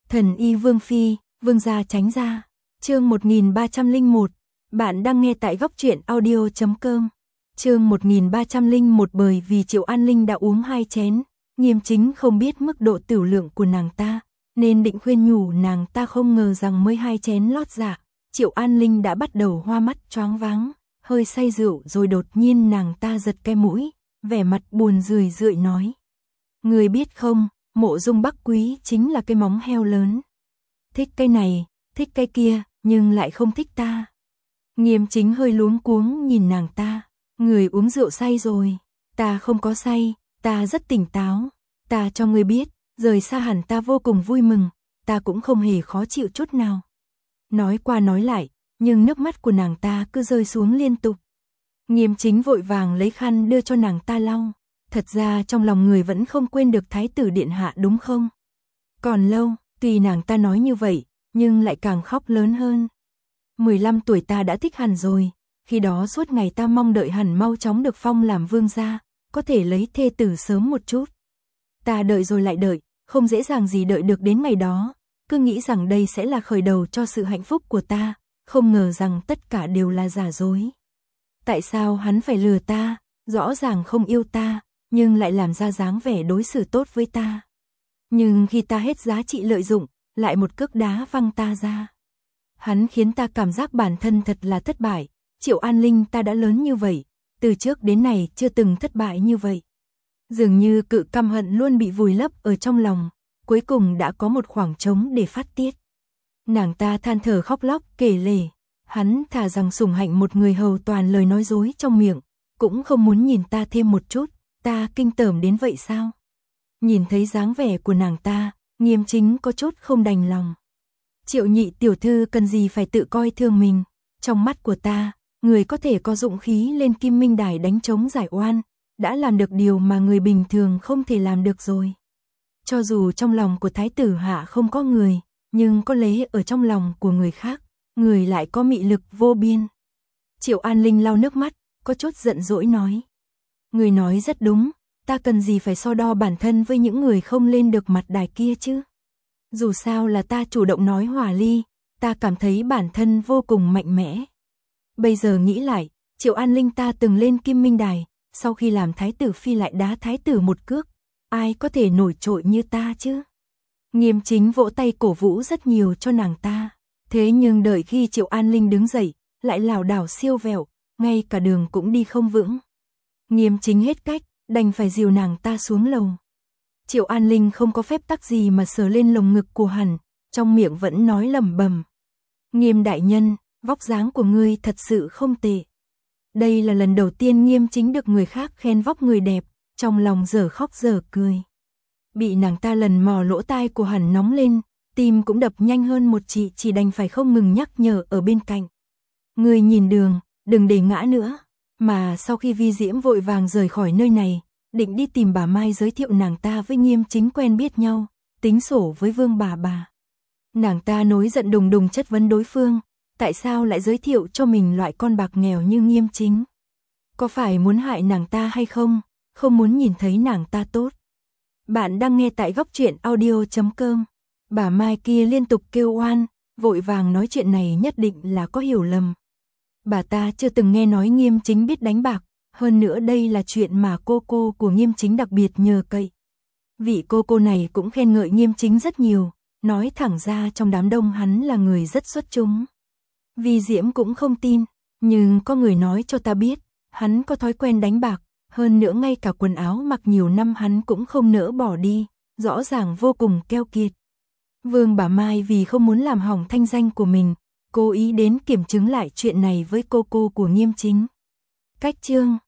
Thần y Vương Phi, Vương gia tránh ra. Chương 1301. Bạn đang nghe tại góc truyện audio.com. Chương 1301. Bởi vì Triệu An Linh đã uống 2 chén, Nghiêm Chính không biết mức độ tửu lượng của nàng ta, nên định khuyên nhủ nàng ta, không ngờ rằng mới 2 chén lót dạ, Triệu An Linh đã bắt đầu hoa mắt choáng váng, hơi say rượu, rồi đột nhiên nàng ta giật cái mũi, vẻ mặt buồn rười rượi nói: "Người biết không, Mộ Dung Bắc Quý chính là cái móng heo lớn. Thích cái này, thích cái kia, nhưng lại không thích ta." Nghiêm Chính hơi luống cuống nhìn nàng ta: "Người uống rượu say rồi." "Ta không có say, ta rất tỉnh táo. Ta cho ngươi biết, rời xa hẳn ta vô cùng vui mừng, ta cũng không hề khó chịu chút nào." Nói qua nói lại, nhưng nước mắt của nàng ta cứ rơi xuống liên tục. Nghiêm Chính vội vàng lấy khăn đưa cho nàng ta lau. Thật ra trong lòng người vẫn không quên được Thái tử điện hạ đúng không? Còn lâu, tuy nàng ta nói như vậy, nhưng lại càng khóc lớn hơn. 15 tuổi ta đã thích hẳn rồi, khi đó suốt ngày ta mong đợi hẳn mau chóng được phong làm vương gia, có thể lấy thê tử sớm một chút. Ta đợi rồi lại đợi, không dễ dàng gì đợi được đến ngày đó, cứ nghĩ rằng đây sẽ là khởi đầu cho sự hạnh phúc của ta, không ngờ rằng tất cả đều là giả dối. Tại sao hắn phải lừa ta, rõ ràng không yêu ta, nhưng lại làm ra dáng vẻ đối xử tốt với ta. Nhưng khi ta hết giá trị lợi dụng, lại một cước đá văng ta ra. Hắn khiến ta cảm giác bản thân thật là thất bại. Triệu An Linh ta đã lớn như vậy, từ trước đến nay chưa từng thất bại như vậy. Dường như cự căm hận luôn bị vùi lấp ở trong lòng, cuối cùng đã có một khoảng trống để phát tiết. Nàng ta than thở khóc lóc kể lể, hắn thà rằng sủng hạnh một người hầu toàn lời nói dối trong miệng, cũng không muốn nhìn ta thêm một chút. Ta kinh tởm đến vậy sao? Nhìn thấy dáng vẻ của nàng ta, Nghiêm Chính có chút không đành lòng. Triệu nhị tiểu thư cần gì phải tự coi thường mình. Trong mắt của ta, người có thể có dũng khí lên Kim Minh Đài đánh trống giải oan, đã làm được điều mà người bình thường không thể làm được rồi. Cho dù trong lòng của Thái tử hạ không có người, nhưng có lẽ ở trong lòng của người khác, người lại có mị lực vô biên. Triệu An Linh lau nước mắt, có chút giận dỗi nói: "Người nói rất đúng, ta cần gì phải so đo bản thân với những người không lên được mặt đài kia chứ. Dù sao là ta chủ động nói hòa ly, ta cảm thấy bản thân vô cùng mạnh mẽ. Bây giờ nghĩ lại, Triệu An Linh ta từng lên Kim Minh Đài, sau khi làm Thái tử phi lại đá Thái tử một cước, ai có thể nổi trội như ta chứ?" Nghiêm Chính vỗ tay cổ vũ rất nhiều cho nàng ta. Thế nhưng đợi khi Triệu An Linh đứng dậy, lại lảo đảo siêu vẹo, ngay cả đường cũng đi không vững. Nghiêm Chính hết cách, đành phải dìu nàng ta xuống lầu. Triệu An Linh không có phép tắc gì mà sờ lên lồng ngực của hắn, trong miệng vẫn nói lẩm bẩm: "Nghiêm đại nhân, vóc dáng của ngươi thật sự không tệ." Đây là lần đầu tiên Nghiêm Chính được người khác khen vóc người đẹp, trong lòng dở khóc dở cười. Bị nàng ta lần mò lỗ tai của hắn nóng lên, tim cũng đập nhanh hơn một chỉ đành phải không ngừng nhắc nhở ở bên cạnh: "Ngươi nhìn đường, đừng để ngã nữa." Mà sau khi Vi Diễm vội vàng rời khỏi nơi này, định đi tìm bà Mai giới thiệu nàng ta với Nghiêm Chính quen biết nhau, tính sổ với Vương bà. Nàng ta nổi giận đùng đùng chất vấn đối phương, tại sao lại giới thiệu cho mình loại con bạc nghèo như Nghiêm Chính? Có phải muốn hại nàng ta hay không? Không muốn nhìn thấy nàng ta tốt. Bạn đang nghe tại góc truyện audio.com. Bà Mai kia liên tục kêu oan, vội vàng nói chuyện này nhất định là có hiểu lầm. Bà ta chưa từng nghe nói Nghiêm Chính biết đánh bạc, hơn nữa đây là chuyện mà cô của Nghiêm Chính đặc biệt nhờ cậy. Vị cô này cũng khen ngợi Nghiêm Chính rất nhiều, nói thẳng ra trong đám đông hắn là người rất xuất chúng. Vi Diễm cũng không tin, nhưng có người nói cho ta biết, hắn có thói quen đánh bạc, hơn nữa ngay cả quần áo mặc nhiều năm hắn cũng không nỡ bỏ đi, rõ ràng vô cùng keo kiệt. Vương bà Mai vì không muốn làm hỏng thanh danh của mình, cố ý đến kiểm chứng lại chuyện này với cô của Nghiêm Chính. Cách chương